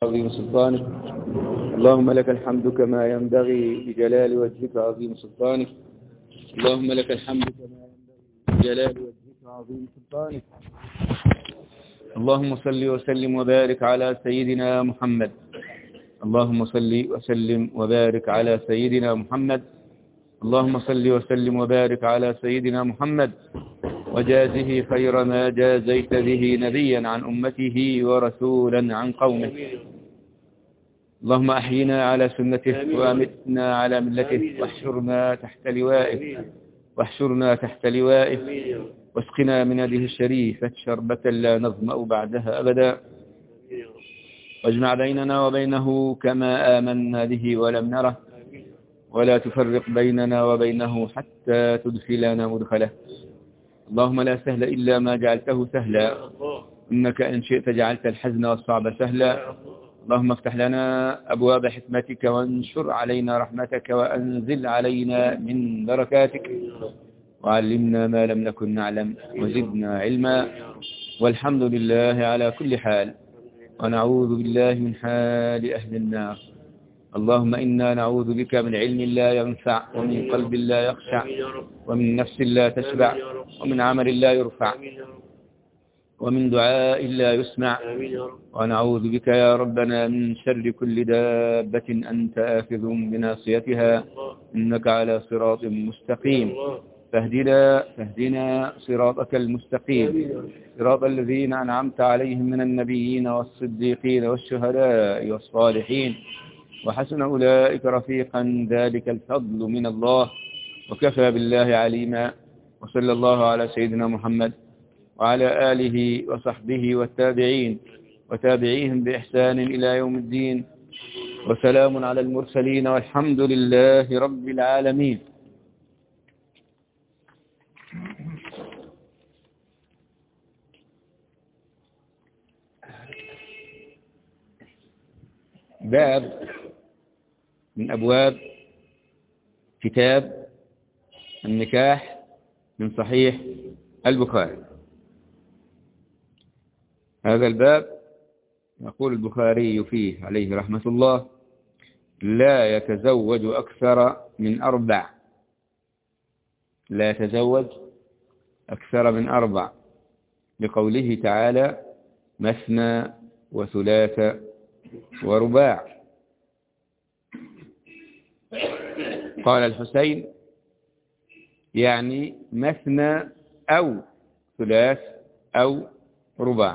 عظيم سلطانك. اللهم لك الحمد كما ينبغي لجلال وجهك عظيم سلطانك. اللهم لك الحمد كما ينبغي لجلال وجهك عظيم سلطانك. اللهم صل وسلم وبارك على سيدنا محمد. اللهم صل وسلم وبارك على سيدنا محمد. اللهم صل وسلم وبارك على سيدنا محمد وجازه خير ما جازيت به نبيا عن أمته ورسولا عن قومه. اللهم أحينا على سنته وأمتنا على ملته واحشرنا تحت لوائه واسقنا من يده الشريفة شربة لا نظمأ بعدها أبدا، واجمع بيننا وبينه كما آمنا به ولم نره، ولا تفرق بيننا وبينه حتى تدخلنا مدخله. اللهم لا سهل إلا ما جعلته سهلا، إنك إن شئت جعلت الحزن والصعب سهلا. اللهم افتح لنا أبواب حكمتك وانشر علينا رحمتك وأنزل علينا من بركاتك، وعلمنا ما لم نكن نعلم وزدنا علما، والحمد لله على كل حال، ونعوذ بالله من حال أهل النار. اللهم إنا نعوذ بك من علم لا ينفع، ومن قلب لا يخشع، ومن نفس لا تشبع، ومن عمل لا يرفع، ومن دعاء لا يسمع. ونعوذ بك يا ربنا من شر كل دابة أنت آخذ بناصيتها، إنك على صراط مستقيم. فاهدنا صراطك المستقيم، صراط الذين أنعمت عليهم من النبيين والصديقين والشهداء والصالحين، وحسن أولئك رفيقا، ذلك الفضل من الله، وكفى بالله عليما. وصلى الله على سيدنا محمد وعلى آله وصحبه والتابعين وتابعيهم بإحسان إلى يوم الدين، وسلام على المرسلين، والحمد لله رب العالمين. باب من أبواب كتاب النكاح من صحيح البخاري. هذا الباب يقول البخاري فيه عليه رحمة الله: لا يتزوج أكثر من 4. لا يتزوج أكثر من 4، لقوله تعالى: مثنى وثلاث ورباع. قال الحسين: يعني مثنى أو ثلاث أو رباع.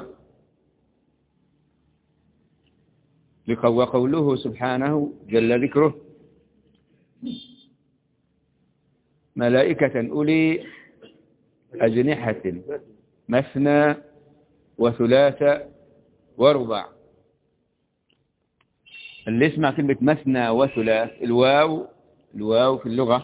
وقوله سبحانه جل ذكره: ملائكة أولي أجنحة مثنى وثلاث ورباع. اللي يسمع كلمة مثنى وثلاث، الواو في اللغة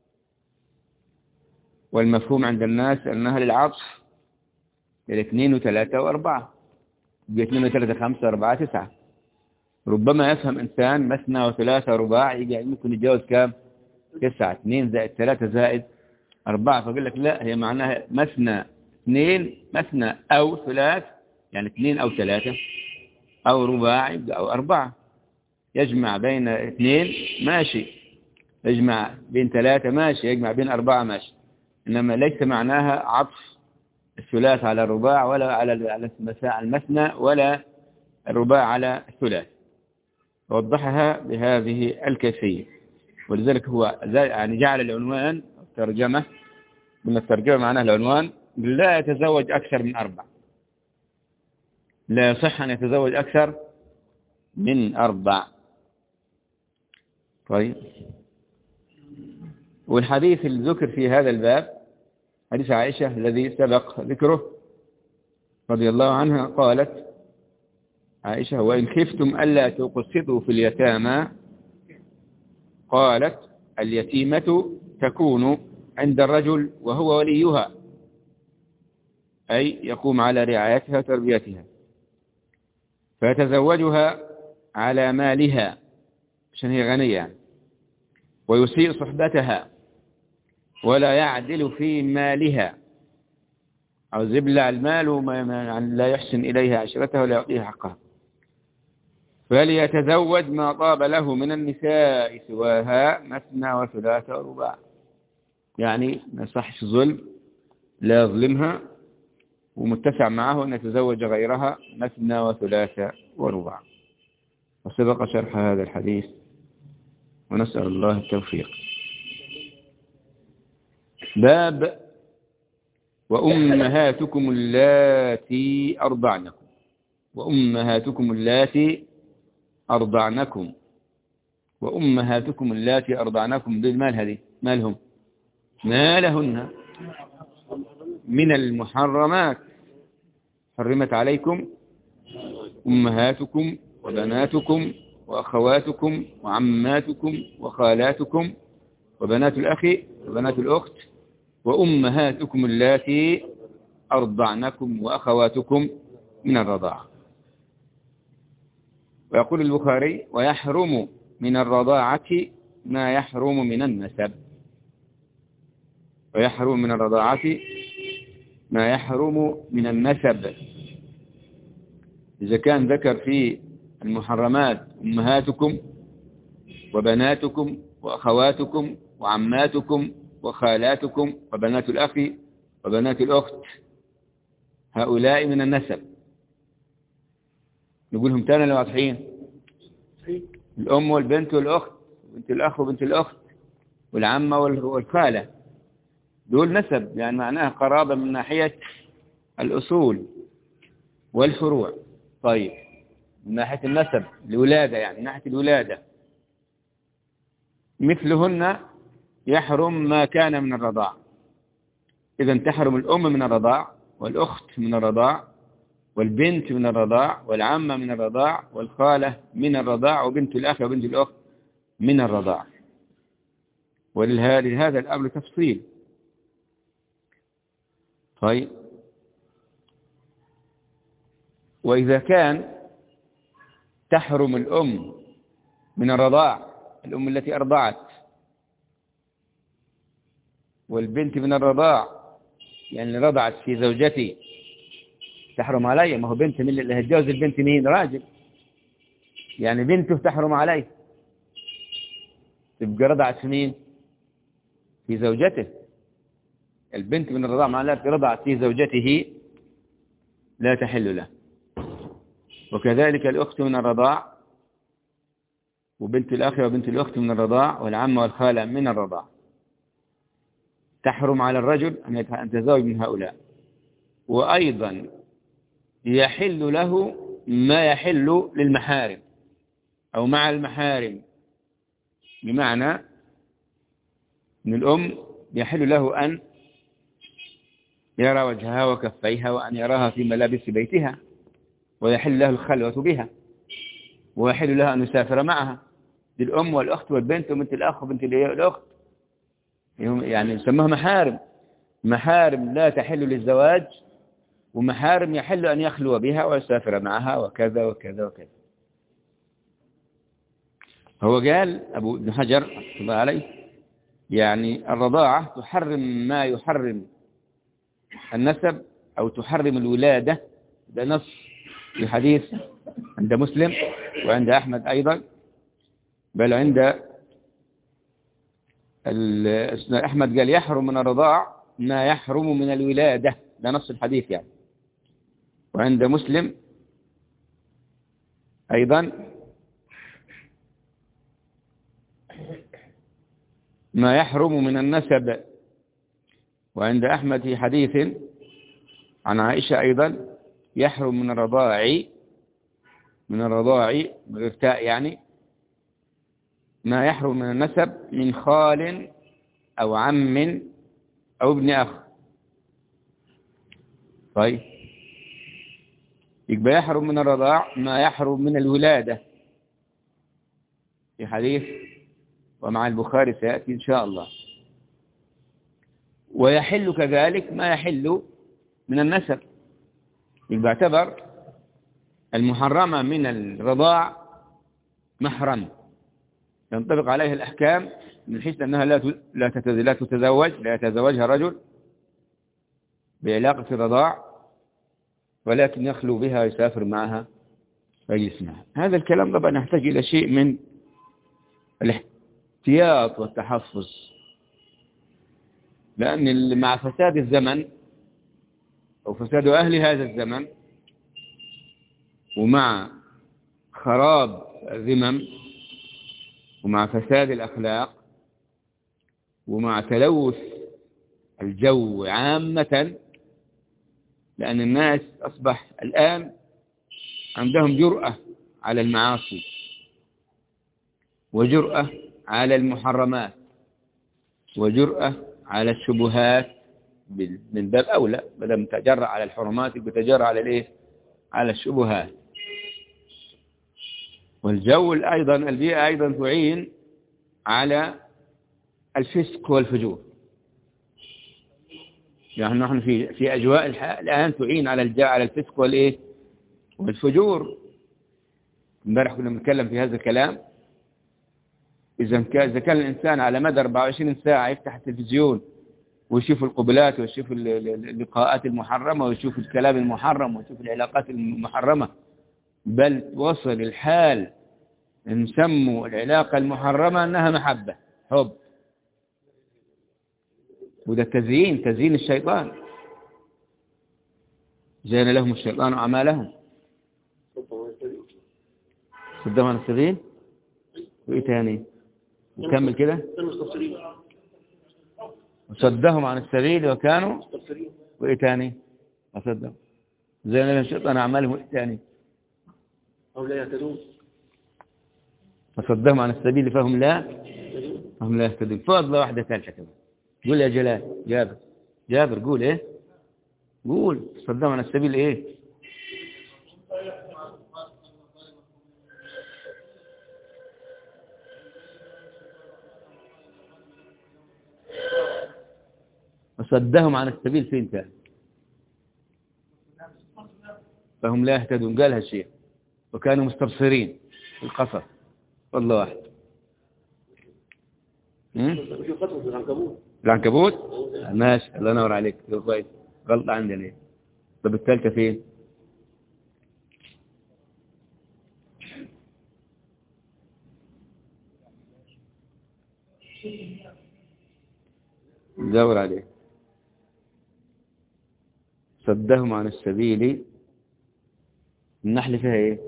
والمفهوم عند الناس أنها للعطف، 2 و3 و4، 2 و3 5 و4 9. ربما يفهم إنسان مثنى وثلاثة ورباع يجي ممكن يتجاوز كام؟ 9، 2 زائد 3 زائد 4. فقال لك لا، هي معناها مثنى 2، مثنى أو ثلاث، يعني 2 أو 3، أو رباع يبقى أو 4. يجمع بين 2 ماشي، يجمع بين 3 ماشي، يجمع بين 4 ماشي، إنما ليس معناها عطف الثلاث على الرباع، ولا على المثنى، ولا الرباع على الثلاث. وضحها بهذه الكيفية، ولذلك هو يعني جعل العنوان الترجمة من الترجمة معناه العنوان: لا يتزوج أكثر من 4. لا يصح أن يتزوج أكثر من 4. طيب، والحديث الذكر في هذا الباب حديث عائشة الذي سبق ذكره رضي الله عنها. قالت عائشة: وإن خفتم ألا تقسطوا في اليتامى، قالت: اليتيمة تكون عند الرجل وهو وليها، أي يقوم على رعايتها وتربيتها، فيتزوجها على مالها عشان هي غنية، ويسيء صحبتها، ولا يعدل في مالها، أو يبلع المال وما لا يحسن إليها عشرتها ولا يعطيها حقها. فليتزوج ما طاب له من النساء سواها مثنى وثلاث ورباع. يعني ما يصحش ظلم، لا يظلمها، ومتسع معه أن يتزوج غيرها مثنى وثلاث ورباع. وسبق شرح هذا الحديث، ونسأل الله التوفيق. باب وأمهاتكم اللاتي أرضعنكم. وأمهاتكم اللاتي أرضعنكم. وأمهاتكم اللاتي أرضعنكم بالمال، هذه مالهم، ما لهن من المحرمات حرمت عليكم أمهاتكم وبناتكم وأخواتكم وعماتكم وخالاتكم وبنات الأخ وبنات الأخت وأمهاتكم اللاتي أرضعنكم وأخواتكم من الرضاعة. ويقول البخاري: ويحرم من الرضاعة ما يحرم من النسب. ويحرم من الرضاعة ما يحرم من النسب. إذا كان ذكر في المحرمات أمهاتكم وبناتكم وأخواتكم وعماتكم وخالاتكم وبنات الأخ وبنات الأخت، هؤلاء من النسب. نقولهم تاني لو واضحين: الأم والبنت والأخت، وبنت الأخ وبنت الأخت، والعمة والخالة، دول نسب، يعني معناها قرابة من ناحية الأصول والفروع. طيب، من ناحية النسب، الولادة، يعني من ناحية الولادة، مثلهن يحرم ما كان من الرضاع. إذا تحرم الأم من الرضاع، والأخت من الرضاع، والبنت من الرضاع، والعمة من الرضاع، والخالة من الرضاع، وبنت الأخ وبنت الأخت من الرضاع. ولهذا الأمر تفصيل. طيب، وإذا كان تحرم الأم من الرضاع، الأم التي أرضعت، والبنت من الرضاع، يعني اللي رضعت في زوجتي تحرم علي. ما هو بنت، من اللي هتجوز البنت مين؟ راجل، يعني بنته تحرم عليه، تبقى رضعت في مين؟ في زوجته. البنت من الرضاع معناها رضعت في زوجته لا تحل له. وكذلك الأخت من الرضاع، وبنت الأخ وبنت الأخت من الرضاع، والعمة والخالة من الرضاع. تحرم على الرجل أن يتزوج من هؤلاء. وأيضا يحل له ما يحل للمحارم أو مع المحارم، بمعنى أن الأم يحل له أن يرى وجهها وكفيها، وأن يراها في ملابس بيتها، ويحل له الخلوة بها، ويحل له أن يسافر معها. الأم والأخت والبنت وبنت الأخ وبنت الأخت، يعني يسموها محارم. محارم لا تحل للزواج، ومحارم يحل أن يخلو بها ويسافر معها، وكذا وكذا وكذا. هو قال أبو ابن حجر رحمه الله عليه: يعني الرضاعة تحرم ما يحرم النسب، أو تحرم الولادة. ده نص في حديث عند مسلم وعند أحمد أيضا، بل عند أحمد قال: يحرم من الرضاع ما يحرم من الولادة. ده نص الحديث يعني. وعند مسلم أيضا ما يحرم من النسب. وعند أحمد في حديث عن عائشة أيضا: يحرم من الرضاع، من الرضاع بغير تاء يعني، ما يحرم من النسب من خال أو عم أو ابن أخ. طيب، يبقى يحرم من الرضاع ما يحرم من الولادة في حديث، ومع البخاري سيأتي إن شاء الله. ويحل كذلك ما يحل من النسب. يبقى اعتبر المحرمة من الرضاع محرم، ينطبق عليها الأحكام، من حيث أنها لا تتزوج، لا يتزوجها رجل بعلاقة الرضاع، ولكن يخلو بها ويسافر معها فيسمع. هذا الكلام طبعا يحتاج إلى شيء من الاحتياط والتحفظ، لأن مع فساد الزمن أو فساد أهل هذا الزمن، ومع خراب الذمم، ومع فساد الأخلاق، ومع تلوث الجو عامة، لأن الناس أصبح الآن عندهم جرأة على المعاصي وجرأة على المحرمات وجرأة على الشبهات، من باب أولى بدل تجرأ على الحرمات بتجرأ على الإيه؟ على الشبهات. والجو أيضا، البيئة أيضا تعين على الفسق والفجور. يعني نحن في أجواء الآن تعين على الفسق والإيه؟ والفجور. امبارح كنا بنتكلم في هذا الكلام. إذا كان الإنسان على مدى 24 ساعة يفتح التلفزيون ويشوف القبلات ويشوف اللقاءات المحرمة ويشوف الكلام المحرم ويشوف العلاقات المحرمة، بل وصل الحال نسموا العلاقة المحرمة أنها محبة، حب، وده تزيين الشيطان. زين لهم الشيطان أعمالهم صدهم عن السبيل، وإيه تاني؟ نكمل كده. وصدهم عن السبيل وكانوا، وإيه تاني؟ وصدهم زين لهم الشيطان أعمالهم، وإيه تاني؟ أو لا يهتدون. وصدهم عن السبيل فهم لا يهتدون. فضل واحدة ثالثة كمان. قول يا جلال، جابر قول إيه؟ قول صدهم عن السبيل إيه؟ وصدهم عن السبيل فين تاني؟ فهم لا يهتدون. قالها الشيخ وكانوا مستبصرين في القصر. والله واحد. العنكبوت ماشي، الله ينور عليك، كويس. غلطة عندنا ايه؟ طب الثالثة فين؟ دور عليه. صدهم عن السبيل. النحل فيها ايه؟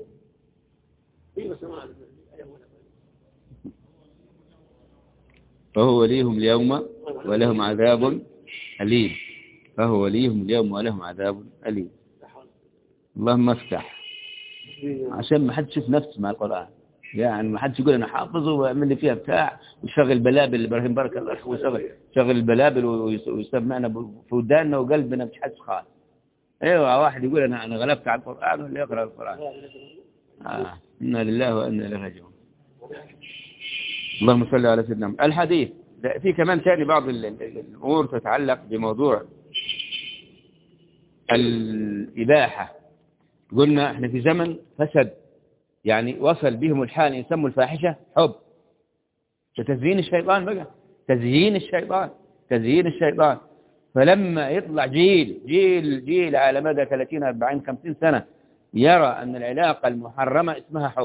فهو وليهم اليوم ولهم عذاب أليم. فهو وليهم اليوم ولهم عذاب أليم. اللهم افتح عشان ما حد يشوف نفسه مع القرآن. يعني ما حدش يقول أنا حافظه ويعمل لي فيها بتاع ويشغل بلابل. إبراهيم بارك الله ويشغل البلابل ويسمعنا في وداننا وقلبنا مش حد خالص. ايوه واحد يقول أنا غلبت على القرآن ولا يقرأ القرآن. إنا لله وإنا إليه راجعون. اللهم صل على سيدنا محمد. الحديث في كمان ثاني بعض الأمور تتعلق بموضوع الإباحة. قلنا احنا في زمن فسد، يعني وصل بهم الحال يسموا الفاحشة حب. تزيين الشيطان بقى، تزيين الشيطان. فلما يطلع جيل على مدى 30 40 50 سنة يرى أن العلاقة المحرمة اسمها حب،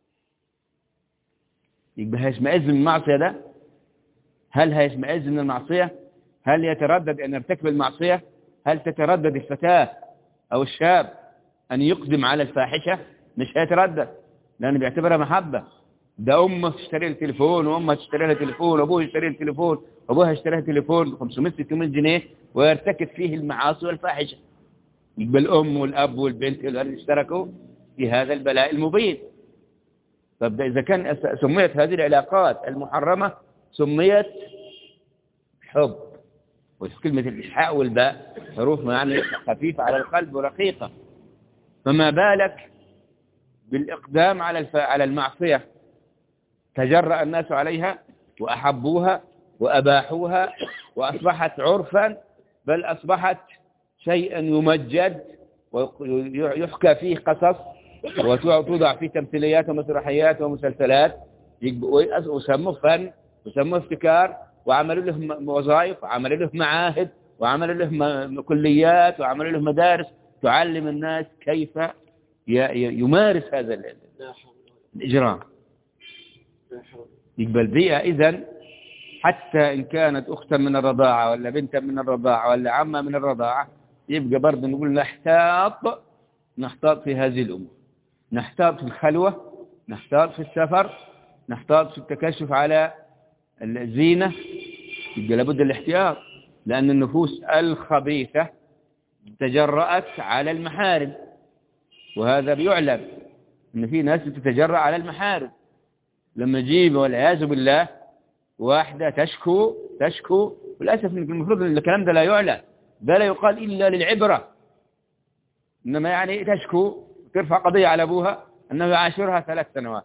يبقى هيشمئز من المعصية ده؟ هل هيشمئز من المعصية؟ هل يتردد أن يرتكب المعصية؟ هل تتردد الفتاة أو الشاب أن يقدم على الفاحشة؟ مش هيتردد، لأنه بيعتبرها محبة. ده أمه تشتري له تليفون، وأمه تشتري له تليفون، وأبوه يشتري له تليفون، وأبوها يشتري له تليفون 500-600 جنيه ويرتكب فيه المعاصي والفاحشة. يبقى الأم والأب والبنت اللي اشتركوا في هذا البلاء المبين. طب إذا كان سميت هذه العلاقات المحرمة سميت حب، وكلمة الإشحاء والباء حروف يعني خفيفة على القلب ورقيقة، فما بالك بالإقدام على المعصية؟ تجرأ الناس عليها وأحبوها وأباحوها وأصبحت عرفا، بل أصبحت شيئا يمجد ويحكى فيه قصص وتوضع فيه تمثيليات ومسرحيات ومسلسلات، وسموه فن وسموه ابتكار، وعملوا له وظائف وعملوا له معاهد وعملوا له كليات وعملوا له مدارس تعلم الناس كيف يمارس هذا الإجرام. يقبل بيئة إذن حتى إن كانت أختا من الرضاعة ولا بنتا من الرضاعة ولا عمة من الرضاعة، يبقى برضه نقول نحتاط في هذه الأمور، نحتاط في الخلوة، نحتاط في السفر، نحتاط في التكشف على الزينة. يبقى لابد الاحتياط، لأن النفوس الخبيثة تجرأت على المحارم، وهذا بيعلم أن في ناس تتجرأ على المحارم. لما جيب والعياذ بالله واحدة تشكو وللأسف المفروض أن الكلام ده لا يعلم، ده لا يقال إلا للعبرة، إنما يعني تشكو ترفع قضية على أبوها أنه يعاشرها 3 سنوات.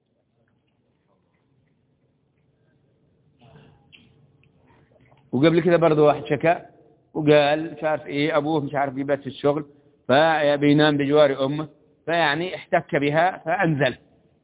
وقبل كده برضه واحد شكا وقال مش عارف إيه أبوه مش عارف يبات في الشغل فبينام بجوار أمه، فيعني احتك بها فأنزل.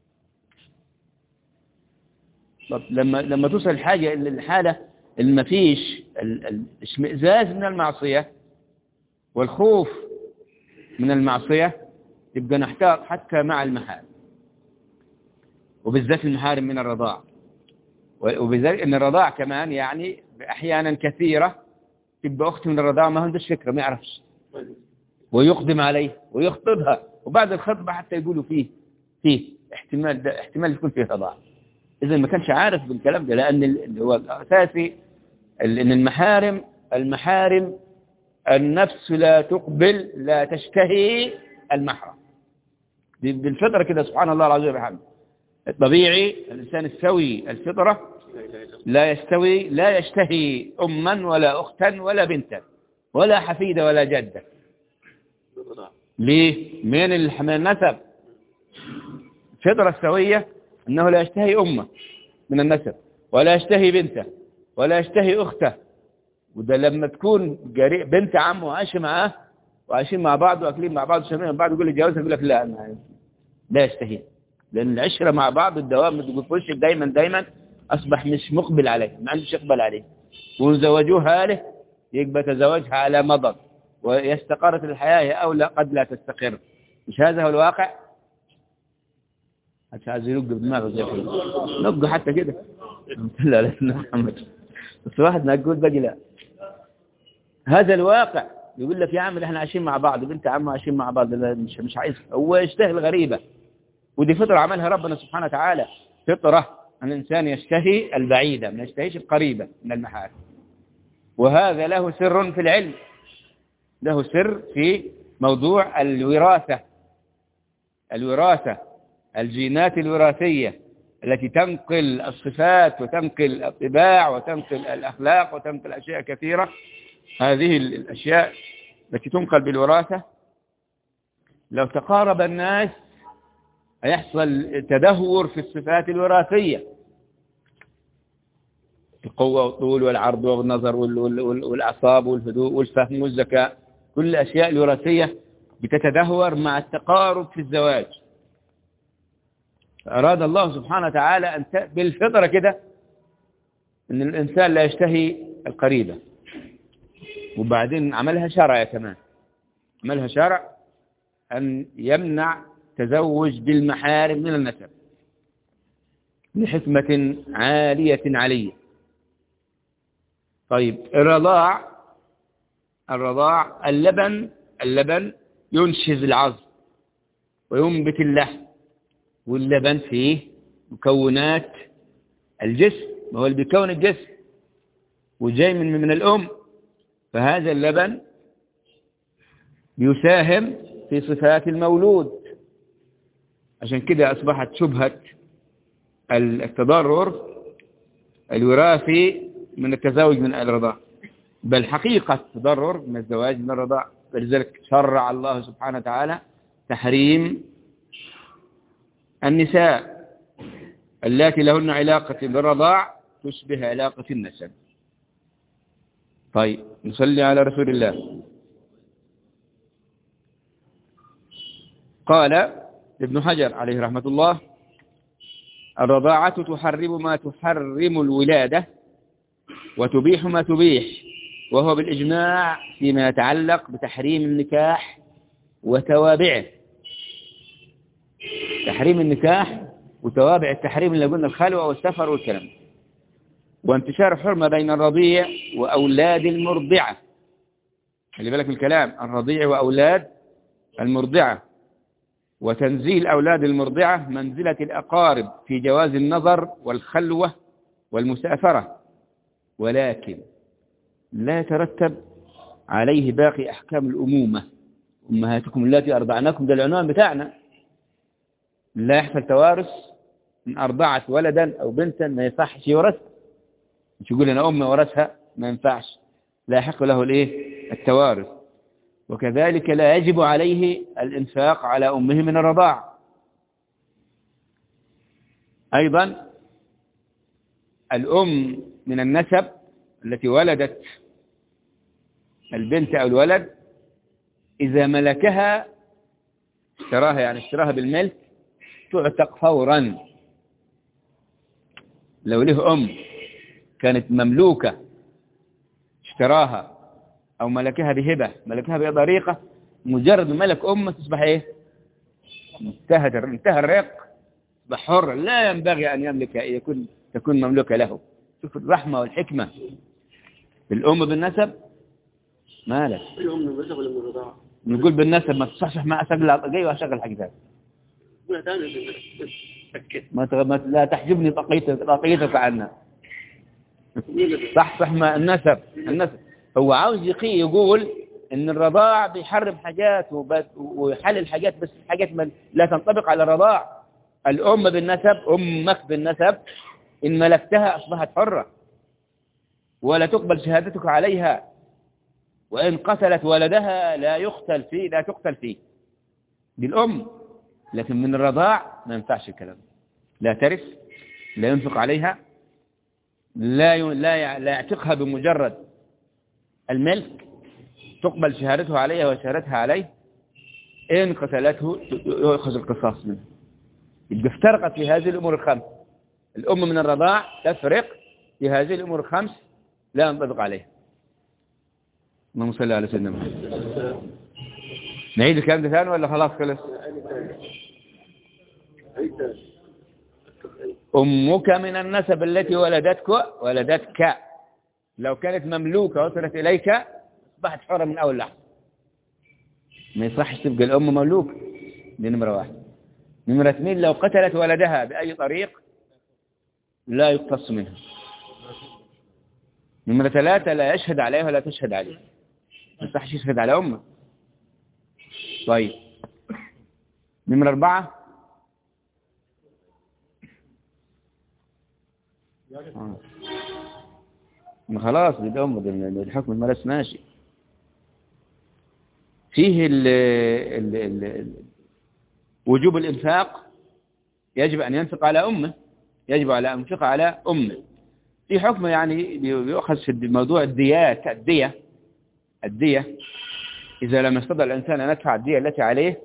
طب لما توصل الحالة اللي ما فيش الاشمئزاز من المعصية والخوف من المعصية، يبقى نحتاط حتى مع المحارم، وبالذات المحارم من الرضاع. وبالذات ان الرضاع كمان يعني احيانا كثيرة تبقى اخت من الرضاع ما عندوش فكرة، ما يعرفش، ويقدم عليه ويخطبها، وبعد الخطبة حتى يقولوا فيه احتمال يكون فيه رضاع. إذا ما كانش عارف بالكلام ده، لأن هو الأساسي أن المحارم النفس لا تقبل لا تشتهي المحرم بالفطرة كده، سبحان الله العظيم وبحمده. الطبيعي الإنسان السوي الفطرة لا يشتهي أما ولا أختا ولا بنتا ولا حفيدة ولا جدة. ليه؟ من النسب. الفطرة السوية أنه لا يشتهي أمه من النسب، ولا يشتهي بنته، ولا يشتهي أخته. وده لما تكون بنت عمه وعايشة معاه وعايشين مع بعض وأكلين مع بعض وشامين مع بعض، يقول لي جوازها، يقول لك لا يشتهي، لأن العشرة مع بعض الدوام بتقولش دايما أصبح مش مقبل عليه، ما عندوش يقبل عليه، وزوجوها له يبقى تزوجها على مضض ويستقرت الحياة أو لا قد لا تستقر. مش هذا هو الواقع؟ مش عايز يلق بدماغه زي كده، نقه حتى كده لا لا محمد، بس واحد نقول باقي لا. هذا الواقع. يقول لك يا عم احنا عايشين مع بعض، بنت عمه عايشين مع بعض، مش عايز، هو يشتهي الغريبة، ودي فطرة عملها ربنا سبحانه وتعالى، فطرة أن الإنسان يشتهي البعيدة ما يشتهيش القريبة من المحارم. وهذا له سر في العلم، له سر في موضوع الوراثة، الجينات الوراثية التي تنقل الصفات وتنقل الطباع وتنقل الأخلاق وتنقل أشياء كثيرة. هذه الأشياء التي تنقل بالوراثة لو تقارب الناس هيحصل تدهور في الصفات الوراثية، القوة والطول والعرض والنظر والأعصاب والهدوء والفهم والذكاء، كل الأشياء الوراثية بتتدهور مع التقارب في الزواج. أراد الله سبحانه وتعالى أن بالفطرة كده أن الإنسان لا يشتهي القريبة، وبعدين عملها شرع كمان، عملها شرع أن يمنع تزوج بالمحارم من النسب لحكمة عالية. طيب الرضاع اللبن ينشز العظم وينبت اللحم، واللبن فيه مكونات الجسم، وهو اللي بيكون الجسم وجاي من الأم، فهذا اللبن يساهم في صفات المولود. عشان كده أصبحت شبهة التضرر الوراثي من التزاوج من الرضاع، بل حقيقة التضرر من الزواج من الرضاع. فلذلك شرع الله سبحانه وتعالى تحريم النساء اللاتي لهن علاقة بالرضاع تشبه علاقة النسب. طيب نصلي على رسول الله. قال ابن حجر عليه رحمة الله: الرضاعة تحرم ما تحرم الولادة وتبيح ما تبيح، وهو بالإجماع فيما يتعلق بتحريم النكاح وتوابعه. تحريم النكاح وتوابع التحريم اللي قلنا الخلوة والسفر والكلام، وانتشار الحرمة بين الرضيع وأولاد المرضعة. خلي بالك من الكلام، الرضيع وأولاد المرضعة، وتنزيل أولاد المرضعة منزلة الأقارب في جواز النظر والخلوة والمسافرة، ولكن لا يترتب عليه باقي أحكام الأمومة. أمهاتكم التي أرضعناكم، ده العنوان بتاعنا. لا يحصل توارث من أرضعت ولدا أو بنتا، ما يصحش يورث. مش يقول أنا أمي ورثها، ما ينفعش، لا يحق له التوارث. وكذلك لا يجب عليه الإنفاق على أمه من الرضاعة. أيضا الأم من النسب التي ولدت البنت أو الولد، إذا ملكها اشتراها، يعني اشتراها بالملك، تعتق فورا. لو له أم كانت مملوكة اشتراها أو ملكها بهبة، ملكها بطريقة، مجرد ملك أم تصبح إيه؟ انتهى الرق، تصبح حر، لا ينبغي أن يملك، تكون مملوكة له. شوف الرحمة والحكمة. الأم بالنسب مالك؟ الأم بالنسب ولا بالرضاعة؟ نقول بالنسب، ما تصحصح ما أشغل الطاقية وأشغل حاجتها. لا تحجبني طاقيتك عنا. صح ما النسب. هو عاوز يقول ان الرضاع بيحرم حاجات ويحلل حاجات، بس حاجات لا تنطبق على الرضاع. الأم بالنسب، أمك بالنسب، إن ملكتها أصبحت حرة ولا تقبل شهادتك عليها، وإن قتلت ولدها لا تقتل فيه. دي الأم. لكن من الرضاع ما ينفعش الكلام، لا ترث، لا ينفق عليها، لا يعتقها بمجرد الملك، تقبل شهادته عليها وشهادتها عليه، إن قتلته يؤخذ القصاص منه. يبقى افترقت في هذه الأمور الخمس. الأم من الرضاع تفرق في هذه الأمور الخمس، لا ينطبق عليها. اللهم صل على سيدنا محمد. نعيد الكلام ده ثاني ولا خلاص خلص؟ أمك من النسب التي ولدتك لو كانت مملوكة وصلت إليك أصبحت حرة من أول لحظة. ما يصحش تبقى الأم مملوكة. دي نمرة 1. نمرة 2، لو قتلت ولدها بأي طريق لا يقتص منها. نمرة 3، لا يشهد عليها ولا تشهد عليه. ما يصحش يشهد على أمه. طيب نمرة 4، ما خلاص دي أمه، الحكم المرس ماشي فيه. وجوب الإنفاق، يجب أن ينفق على أمه، يجب على أن ينفق على أمه. في حكم يعني بيؤخذ في موضوع الدية. إذا لم يستطع الإنسان أن يدفع الدية التي عليه،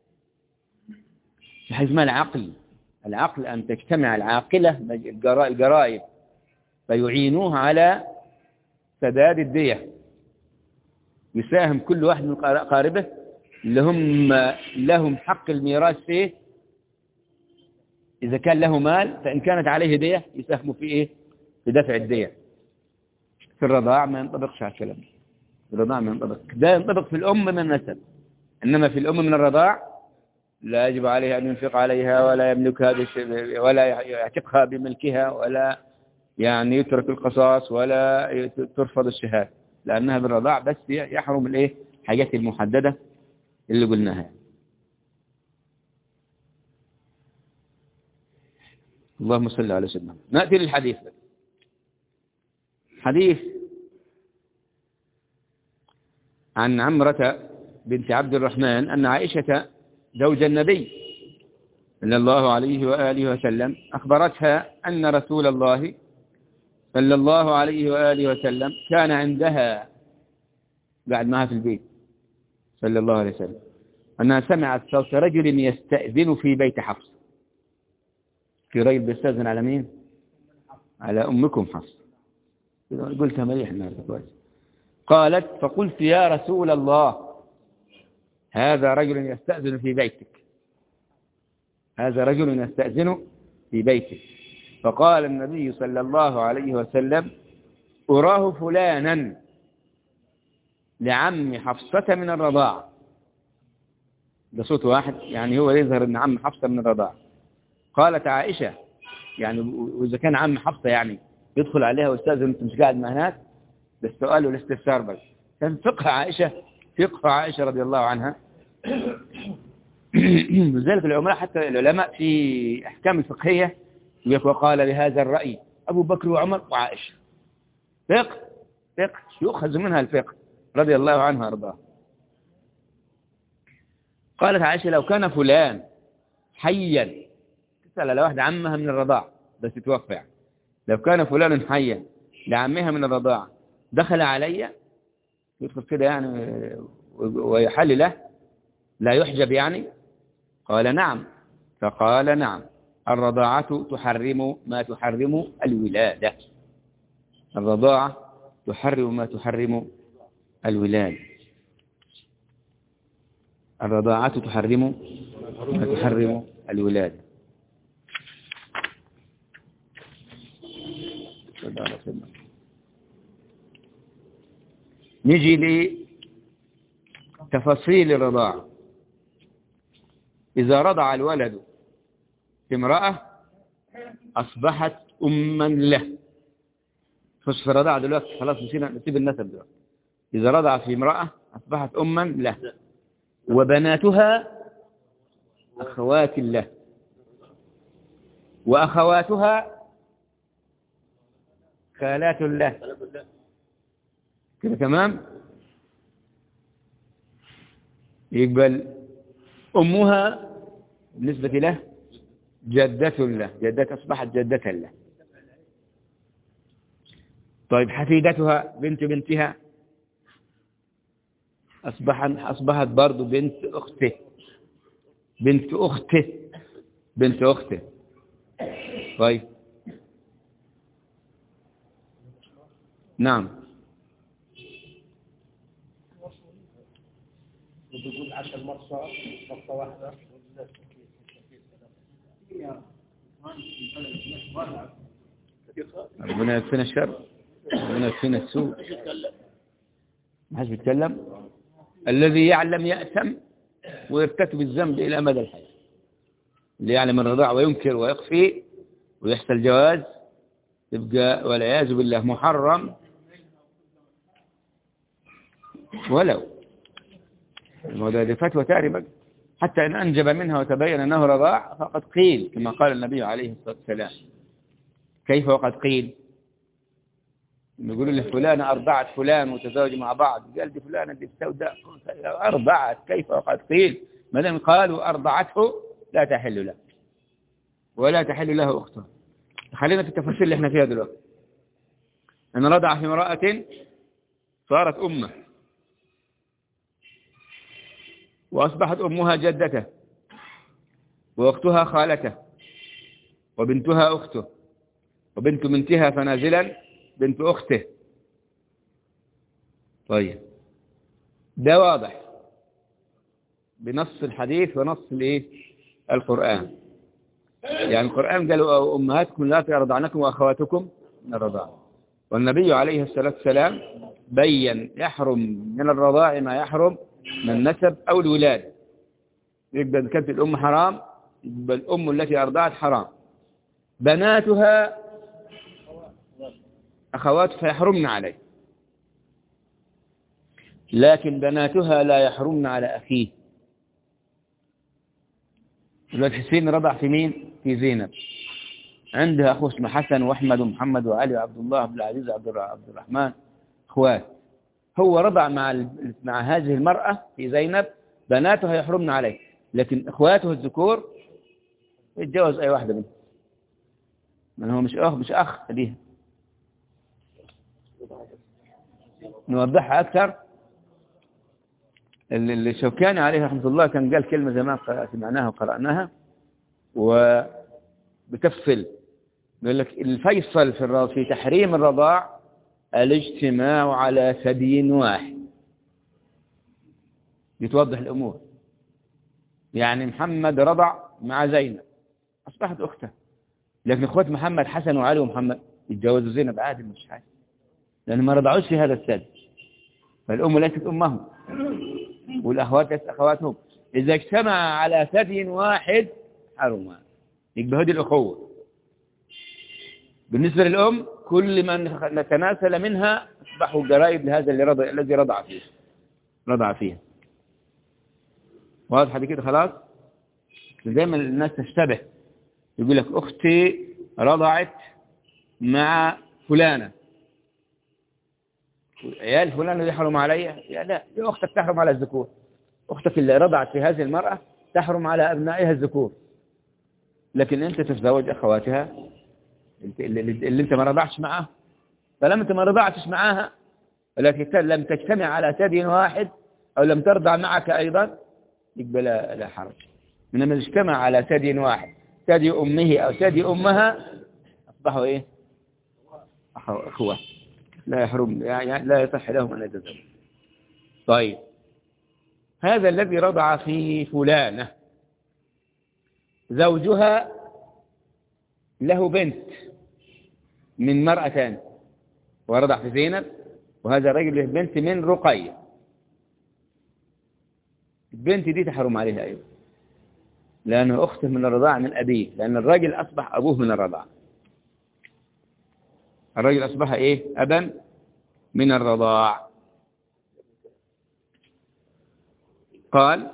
بحيث ما العقل أن تجتمع العاقلة الجرائم فيعينوه على سداد الدية. يساهم كل واحد من قاربه لهم حق الميراث فيه. إذا كان له مال، فإن كانت عليه دية يساهموا في دفع الدية. في الرضاع ما ينطبقش على الكلام. الرضاع ما ينطبق، ده ينطبق في الأم من النسب، إنما في الأم من الرضاع لا يجب عليه أن ينفق عليها ولا يملكها ولا يعتقها بملكها، ولا يعني يترك القصاص ولا ترفض الشهادة، لأنها بالرضاع بس يحرم الحاجات المحددة اللي قلناها. اللهم صل على سيدنا. نأتي للحديث. حديث عن عمرة بنت عبد الرحمن أن عائشة زوج النبي صلى الله عليه وآله وسلم أخبرتها أن رسول الله صلى الله عليه وآله وسلم كان عندها قاعد معها في البيت صلى الله عليه وسلم، أنها سمعت صوت رجل يستأذن في بيت حفص. في رجل بيستأذن على مين؟ على أمكم حفص. قلتها مليح النهارده كويس. قالت: فقلت يا رسول الله هذا رجل يستأذن في بيتك. هذا رجل يستأذن في بيته. فقال النبي صلى الله عليه وسلم أراه فلانا لعم حفصة من الرضاعة. ده صوت واحد، يعني هو يظهر أن عم حفصة من الرضاعة. قالت عائشة يعني وإذا كان عم حفصة يعني يدخل عليها ويستأذن أنت مش قاعد مع هناك؟ ده السؤال والاستفسار بس. كان فقه عائشة رضي الله عنها. لذلك حتى العلماء في أحكام الفقهية وقال بهذا الرأي أبو بكر وعمر وعائشة. فقه يؤخذ منها الفقه رضي الله عنها وارضاها. قالت عائشة لو كان فلان حيا، تسأل على واحدة عمها من الرضاع بس توفى يعني. لو كان فلان حيا لعمها من الرضاع دخل علي، يدخل كده يعني ويحل له لا يحجب يعني. قال نعم. فقال نعم، الرضاعة تحرم ما تحرم الولادة. الرضاعة تحرم ما تحرم الولادة. الرضاعة تحرم ما تحرم الولادة. نجي لتفاصيل الرضاعة. إذا رضع الولد امرأة أصبحت أما له. خش في الرضاعة دلوقتي، خلاص نسيب النسب دلوقتي. إذا رضع في امرأة أصبحت أما له، وبناتها أخوات له، وأخواتها خالات له. كده تمام. يقبل أمها بالنسبة له جدة له، جدة أصبحت جدة له. طيب حفيدتها بنت بنتها أصبحت برضو بنت أخته. بنت أخته. طيب نعم. بتقول 10 مرة واحدة. ربنا يكفينا الشر، ربنا يكفينا السوء. ما حدش بيتكلم. الذي يعلم يأثم ويرتكب الذنب إلى مدى الحياة. اللي يعلم الرضاع وينكر ويخفي ويحصل جواز يبقى والعياذ بالله محرم. ولو هذه فتوى تاربة، حتى إن أنجب منها وتبين أنه رضاع فقد قيل كما قال النبي عليه الصلاة والسلام. كيف وقد قيل؟ يقولوا له فلان أرضعت فلان وتزوجوا مع بعض، قال دي فلانة دي السوداء أرضعت. كيف وقد قيل؟ ما دام قالوا أرضعته لا تحل له ولا تحل له أخته. خلينا في التفاصيل اللي احنا فيها دلوقتي. أن رضع في امرأة صارت أمه، وأصبحت أمها جدته، وأختها خالته، وبنتها أخته، وبنت بنتها فنازلا بنت أخته. طيب ده واضح بنص الحديث ونص القرآن. يعني القرآن قالوا أمهاتكم لا يرضعنكم وأخواتكم من الرضاعة، والنبي عليه الصلاة والسلام بين يحرم من الرضاع ما يحرم من النسب أو الولادة. يبقى كانت الأم حرام، يبقى الأم التي أرضعت حرام. بناتها أخواتها يحرمن عليه، لكن بناتها لا يحرمن على أخيه. الولد حسين رضع في مين؟ في زينب. عندها أخوه اسمه حسن وأحمد ومحمد وعلي وعبد الله وعبد العزيز وعبد الرحمن، أخوات. هو رضع مع هذه المرأة في زينب، بناتها يحرمن عليه، لكن أخواته الذكور يتجوز أي واحدة منهم، من هو مش أخ ليها. نوضحها أكثر. الشوكاني عليه رحمة الله كان قال كلمة زمان سمعناها وقرأناها وبتفصل، يقول لك الفيصل في تحريم الرضاع الاجتماع على ثدي واحد. يتوضح الأمور. يعني محمد رضع مع زينب أصبحت أخته. لكن إخوات محمد حسن وعلي ومحمد يتجوزوا زينب عادي، مش حاجة، لأنهم ما رضعوش في هذا السد. فالأم ليست أمهم والأخوات ليست أخواتهم. إذا اجتمع على ثدي واحد حرما، يبقى هذه الأخوة. بالنسبة للأم كل من نتناسل منها أصبحوا قرائب لهذا الذي رضع فيها. واضح هذه كده خلاص؟ دايما الناس تشتبه، يقول لك أختي رضعت مع فلانة، عيال فلانة يحرم عليها؟ يا لا، دي أختك تحرم على الذكور. أختك اللي رضعت في هذه المرأة تحرم على أبنائها الذكور، لكن أنت تتزوج أخواتها اللي أنت ما رضعتش معها. فلما أنت ما رضعتش معها ولكن لم تجتمع على ثدي واحد أو لم ترضع معك أيضا، يقبل لا حرج. إنما اجتمع على ثدي واحد، ثدي أمه أو ثدي أمها، أصبحوا إيه؟ أخوة، لا يحرم، يعني لا يصح لهم أن يتزوجوا. طيب، هذا الذي رضع في فلانة زوجها له بنت من مرأة ثانية ورضع في زينب، وهذا الرجل له بنت من رقية. البنت دي تحرم عليها أيضا، لأنه أخته من الرضاعة من أبيه، لأن الرجل أصبح أبوه من الرضاعة. الرجل أصبح إيه؟ أبا من الرضاع. قال: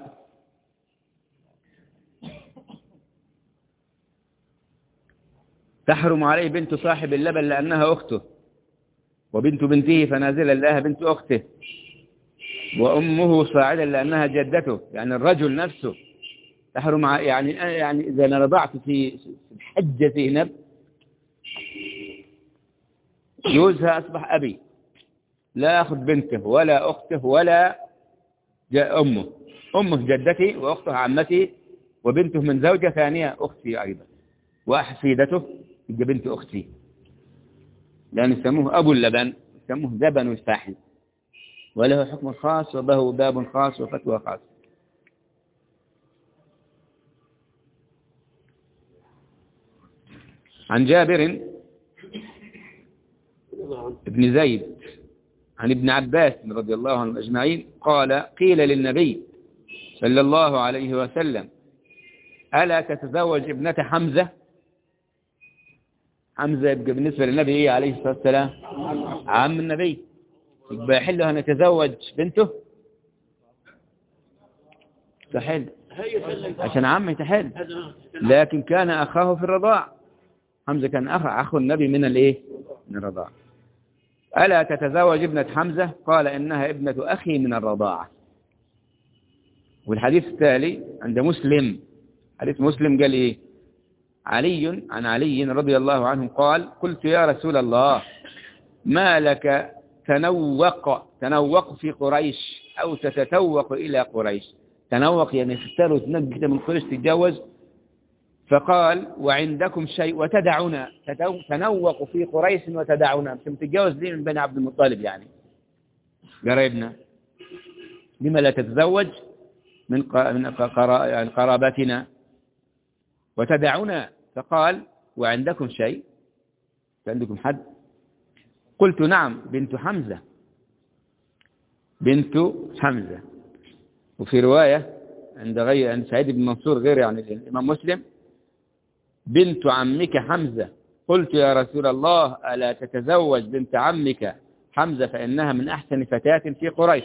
تحرم عليه بنت صاحب اللبن لأنها أخته، وبنت بنته فنازلا لها بنت أخته، وأمه صاعدا لأنها جدته. يعني الرجل نفسه تحرم، يعني إذا أنا رضعت في حجة زينب جوزها أصبح أبي، لا أخذ بنته ولا أخته ولا أمه. أمه جدتي وأخته عمتي، وبنته من زوجة ثانية أختي أيضا، وحفيدته يبقى بنت أختي، لأن يسموه أبو اللبن، يسموه لبن الفاحل، وله حكم خاص وله باب خاص وفتوى خاص. عن جابر بن زيد عن ابن عباس رضي الله عنهم أجمعين قال: قيل للنبي صلى الله عليه وسلم: ألا تتزوج ابنة حمزة؟ حمزة يبقى بالنسبة للنبي عليه الصلاة والسلام عم النبي، يبقى يحل أن يتزوج بنته؟ تحل عشان عمه تحل، لكن كان أخاه في الرضاع. حمزة كان أخو النبي من الإيه؟ من الرضاع. ألا تتزوج ابنة حمزة؟ قال: إنها ابنة أخي من الرضاعة. والحديث التالي عند مسلم، حديث مسلم قال إيه؟ عن علي رضي الله عنه قال: قلت يا رسول الله، ما لك تنوق في قريش أو تتتوق إلى قريش؟ تنوق يعني تختاروا تنقل من قريش تتجوز. فقال: وعندكم شيء وتدعنا، تنوق في قريش وتدعنا، مش متجوز لي من بني عبد المطلب يعني قريبنا، لما لا تتزوج من قرابتنا وتدعنا؟ فقال: وعندكم شيء، عندكم حد؟ قلت: نعم، بنت حمزة. وفي رواية عند سعيد بن منصور غير يعني الإمام مسلم: بنت عمك حمزة. قلت: يا رسول الله، ألا تتزوج بنت عمك حمزة فإنها من أحسن فتاة في قريش؟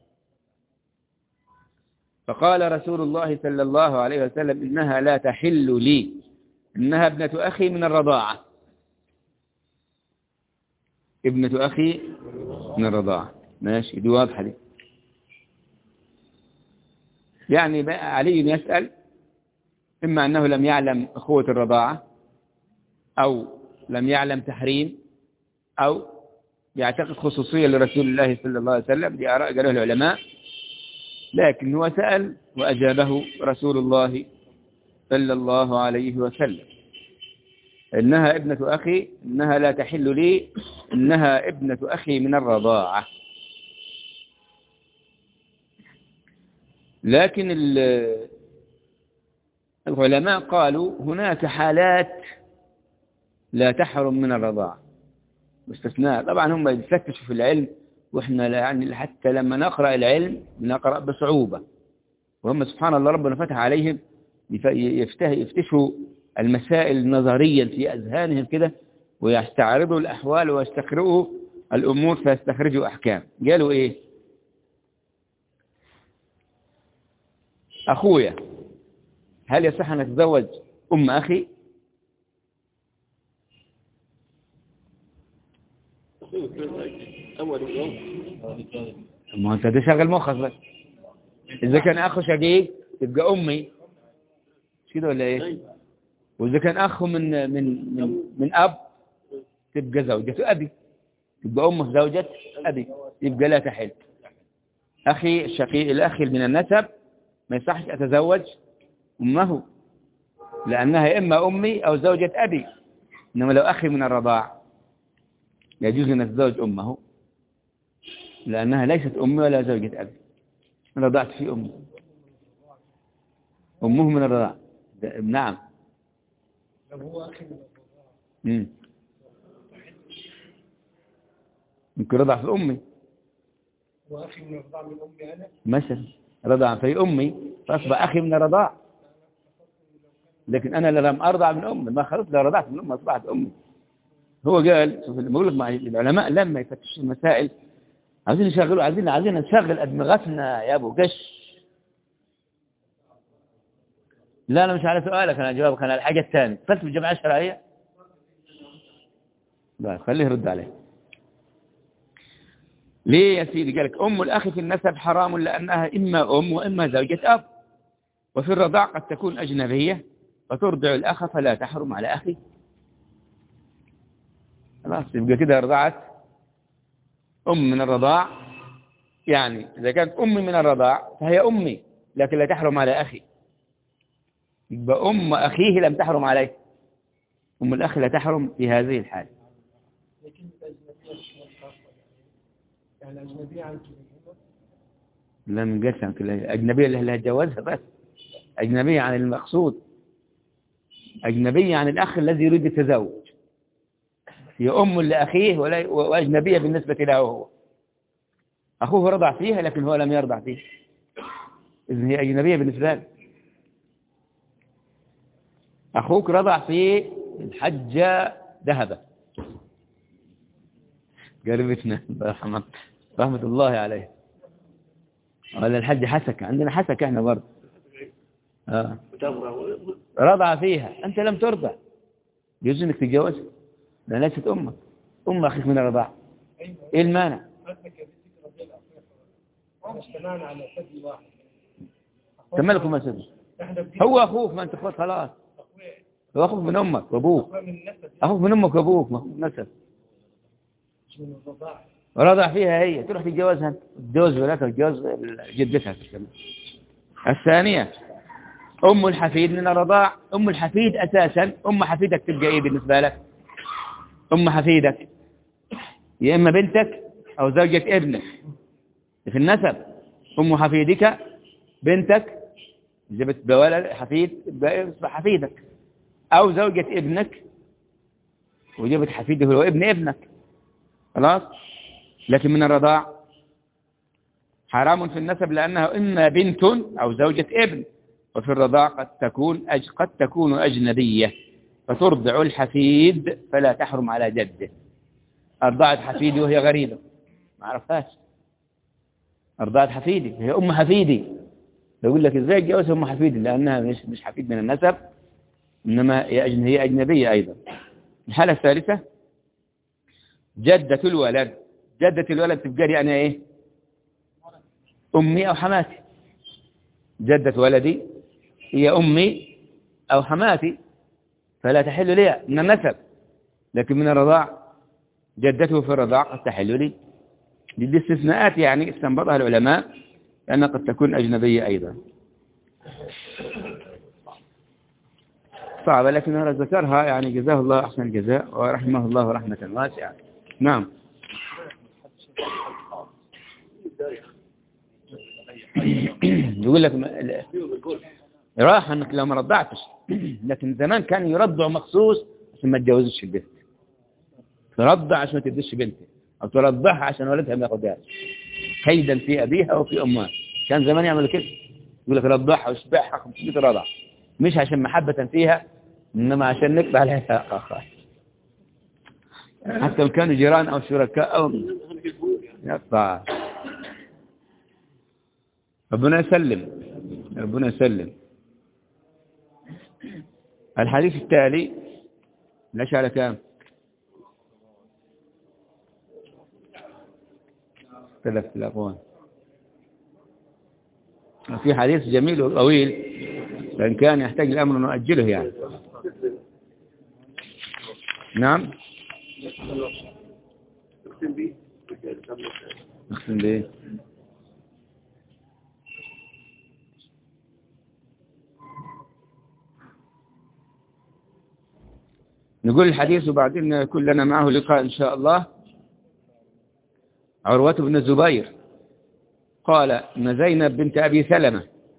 فقال رسول الله صلى الله عليه وسلم: إنها لا تحل لي، إنها ابنة أخي من الرضاعة. ابنة أخي من الرضاعة. ماشي، دي واضحة دي. يعني بقى علي يسأل، إما أنه لم يعلم أخوة الرضاعة، أو لم يعلم تحريم، أو يعتقد خصوصية لرسول الله صلى الله عليه وسلم. دي آراء قالوها العلماء، لكن هو سأل وأجابه رسول الله صلى الله عليه وسلم: إنها ابنة أخي، إنها لا تحل لي، إنها ابنة أخي من الرضاعة. لكن العلماء قالوا هناك حالات لا تحرم من الرضاعة باستثناء. طبعا هم يفتشوا في العلم، وإحنا يعني حتى لما نقرأ العلم نقرأ بصعوبة، وهم سبحان الله ربنا فتح عليهم يفتشوا المسائل نظريا في أذهانهم كده، ويستعرضوا الأحوال ويستقرؤوا الأمور فيستخرجوا أحكام. قالوا إيه؟ أخويا هل يصح أن أتزوج أم أخي؟ ما أنت تشغل مخك بس. إذا كان أخو شقيق تبقى أمي، مش كده ولا إيه؟ وإذا كان أخو من أب تبقى زوجة أبي، تبقى أمه زوجة أبي، يبقى لا تحل. أخي الشقيق الأخي من النسب ما يصحش أتزوج أمه، لأنها إما أمي أو زوجة أبي. إنما لو أخي من الرضاع يجوز أن أتزوج أمه، لأنها ليست أمي ولا زوجة أبي، أنا رضعت في أمي، أمه من الرضاع. نعم. ممكن رضع في أمي، وأخي من الرضاع من أمي أنا مثلا رضع في أمي فأصبح أخي من الرضاع، لكن أنا لم أرضع من أمي، ما خلص لو رضعت من أمي أصبحت أمي. هو قال شوف بقول لك مع العلماء لما يفتشوا المسائل عايزين يشغلوا، عايزين نشغل أدمغتنا يا أبو قش. لا أنا مش على سؤالك، أنا جوابك أنا الحاجة الثانية. فلت في الجماعة الشرعية؟ لا خليه يرد عليه. ليه يا سيدي؟ قالك أم الأخ في النسب حرام لأنها إما أم وإما زوجة أب، وفي الرضاع قد تكون أجنبية فترضع الأخ فلا تحرم على أخي. خلاص يبقى كده رضعت أم من الرضاع، يعني إذا كانت أمي من الرضاع فهي أمي لكن لا تحرم على أخي، يبقى أم أخيه لم تحرم عليه، أم الأخ لا تحرم في هذه الحالة. لكن يعني أجنبية عن كلمة لا من قسم كلها أجنبية اللي هتجوزها بس، أجنبية عن المقصود، أجنبية عن الأخ الذي يريد التزوج، هي أم لأخيه وأجنبية بالنسبة له هو. أخوه رضع فيها لكن هو لم يرضع فيها، إذن هي أجنبية بالنسبة له. أخوك رضع في الحجة ذهبة، قربتنا رحمة الله عليه، ولا الحج حسكة، عندنا حسكة احنا برضه. رضع فيها أنت لم ترضع، يجوز انك تتجوز لأنها ليست أمك، أم أخيك من الرضاع. إيه المانع؟ اجتمعنا على ثدي واحد. تملكوا ما سبب هو أخوك، ما أنت أخوك خلاص، هو أخوك من أمك وأبوك، أخوك من أمك وأبوك نسب. رضع فيها هي تروح تتجوزها، تتجوز ولادها تتجوز جدتها. الثانية أم الحفيد من الرضاع. أم الحفيد أساسا أم حفيدك تبقى إيه بالنسبة لك؟ أم حفيدك يا إما بنتك أو زوجة ابنك في النسب. أم حفيدك بنتك، جبت بولد حفيد يصبح حفيدك، أو زوجة ابنك وجبت حفيده هو ابن ابنك، خلاص. لكن من الرضاع حرام في النسب لأنها إما بنت أو زوجة ابن، وفي الرضاع قد تكون أجنبية فترضع الحفيد فلا تحرم على جده. أرضعت حفيدي وهي غريبة ما عرفهاش، أرضعت حفيدي هي أم حفيدي، يقول لك إزاي اتجوزها أم حفيدي؟ لأنها مش حفيد من النسب، إنما هي أجنبية أيضا. الحالة الثالثة جدة الولد. جدة الولد تبقى يعني إيه؟ أمي أو حماتي. جدة ولدي هي أمي أو حماتي فلا تحل لي من النسب، لكن من الرضاع جدته في الرضاع قد تحل لي. دي استثناءات يعني استنبطها العلماء لأنها قد تكون أجنبية أيضا. صعبة لكن أنا ذكرها يعني جزاه الله أحسن الجزاء ورحمه الله رحمة واسعة. نعم. يقول لك راح انك لو ما رضعتش. لكن زمان كان يرضع مخصوص عشان ما تجوزش البنت، ترضع عشان ما تديش بنتها، او ترضعها عشان ولدها ما ياخدهاش، كيدا في ابيها وفي امها. كان زمان يعملوا كده، يقول لك رضعها واشبعها 500 رضع، مش عشان محبة فيها، انما عشان نقطع عليها اخر. حتى لو كانوا جيران او شركاء او يقطع. ربنا يسلم، ربنا يسلم. الحديث التالي ليش على كام؟ 3000. في حديث جميل وطويل، لأن كان يحتاج الأمر نؤجله يعني. نعم. نختم به. نقول الحديث وبعدين يكون لنا معه لقاء إن شاء الله. عروة بن الزبير قال إن زينب بنت أبي سلمة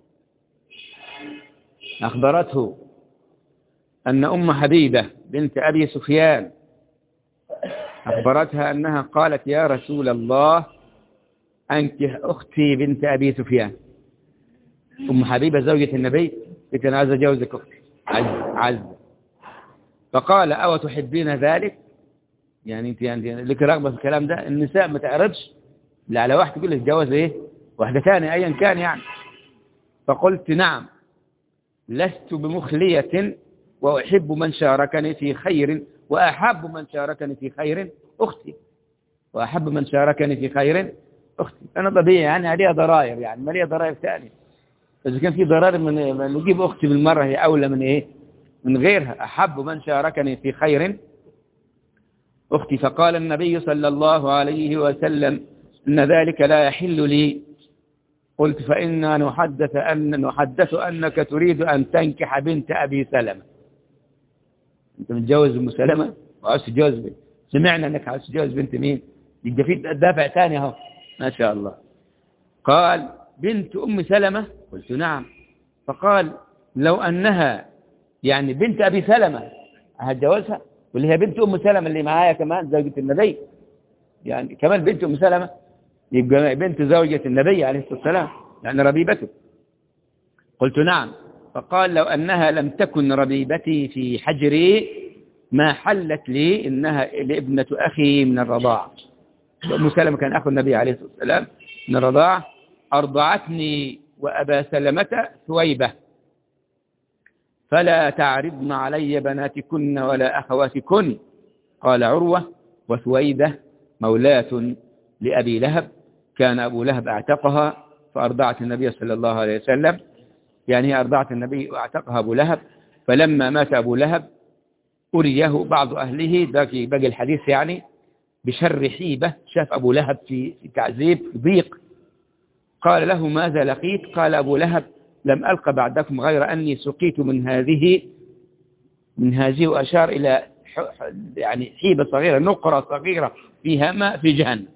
أخبرته أن أم حبيبة بنت أبي سفيان أخبرتها أنها قالت يا رسول الله أنكح أختي بنت أبي سفيان. أم حبيبة زوجة النبي قالت أنا عايز أجوزك أختي عز. فقال أو تحبين ذلك؟ يعني أنت يعني لك رغبة في الكلام ده؟ النساء ما تعرضش لا على واحد تقول لك جواز إيه واحدة ثانية أيا كان يعني. فقلت نعم لست بمخلية وأحب من شاركني في خير وأحب من شاركني في خير أختي، وأحب من شاركني في خير أختي. أنا طبيعي يعني عليها ضرائر، يعني ما ليها ضرائر ثانية. إذا كان في ضرائر من نجيب أختي بالمرة هي أولى من إيه من غيرها. أحب من شاركني في خير أختي. فقال النبي صلى الله عليه وسلم إن ذلك لا يحل لي. قلت فإنا نحدث أنك تريد أن تنكح بنت أبي سلمة. أنت متجوز أم سلمة وعاوز تتجوز بنت، سمعنا أنك عاوز تتجوز بنت مين؟ يبقى في دافع ثاني أهو ما شاء الله. قال بنت أم سلمة؟ قلت نعم. فقال لو أنها يعني بنت أبي سلمة هتجوزها، واللي هي بنت أم سلمة اللي معايا كمان زوجة النبي، يعني كمان بنت أم سلمة يبقى بنت زوجة النبي عليه الصلاة والسلام يعني ربيبته. قلت نعم. فقال لو أنها لم تكن ربيبتي في حجري ما حلت لي، إنها ابنة أخي من الرضاعة. أم سلمة كان أخو النبي عليه الصلاة والسلام من الرضاعة. أرضعتني وأبا سلمة ثويبة، فلا تعرضن علي بناتكن ولا أخواتكن. قال عروة وثويبة مولاة لأبي لهب، كان أبو لهب أعتقها فأرضعت النبي صلى الله عليه وسلم، يعني هي أرضعت النبي وأعتقها أبو لهب. فلما مات أبو لهب أريه بعض أهله، باقي الحديث يعني، بشر حيبة، شاف أبو لهب في تعذيب في ضيق. قال له ماذا لقيت؟ قال أبو لهب لم ألق بعدكم غير أني سقيت من هذه وأشار إلى يعني حيبة صغيرة، نقرة صغيرة فيها ماء في جهنم،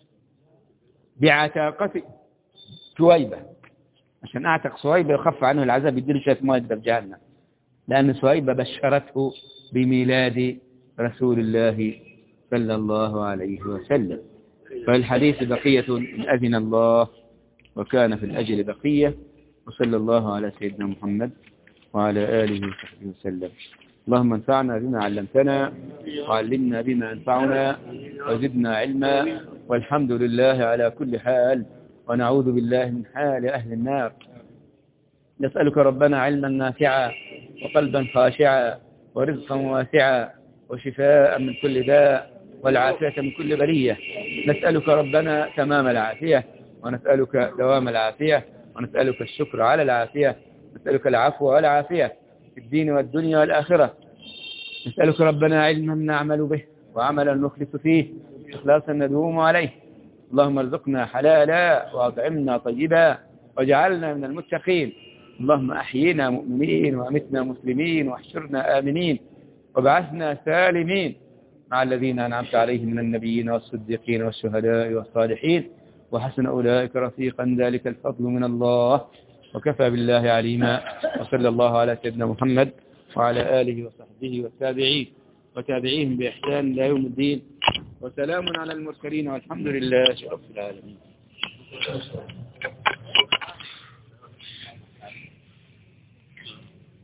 بعتاقة ثويبة، عشان أعتق ثويبة يخف عنه العذاب يدير شوية ماء في جهنم، لأن ثويبة بشرته بميلاد رسول الله صلى الله عليه وسلم. فالحديث بقية إن أذن الله وكان في الأجل بقية. وصلى الله على سيدنا محمد وعلى آله وصحبه وسلم. اللهم انفعنا بما علمتنا وعلمنا بما ينفعنا وزدنا علما، والحمد لله على كل حال، ونعوذ بالله من حال أهل النار. نسألك ربنا علما نافعا وقلبا خاشعا ورزقا واسعا وشفاء من كل داء والعافية من كل بلية. نسألك ربنا تمام العافية، ونسألك دوام العافية، ونسألك الشكر على العافية، نسألك العفو والعافية في الدين والدنيا والآخرة. نسألك ربنا علما نعمل به وعملا نخلص فيه إخلاصا ندوم عليه. اللهم ارزقنا حلالا وأطعمنا طيبا واجعلنا من المتقين. اللهم أحيينا مؤمنين وأمتنا مسلمين واحشرنا آمنين وابعثنا سالمين مع الذين أنعمت عليهم من النبيين والصديقين والشهداء والصالحين، وحسن أولئك رفيقا، ذلك الفضل من الله وكفى بالله عليما. وصلى الله على سيدنا محمد وعلى آله وصحبه والتابعين وتابعيهم بإحسان إلى يوم الدين. وسلام على المرسلين والحمد لله رب العالمين.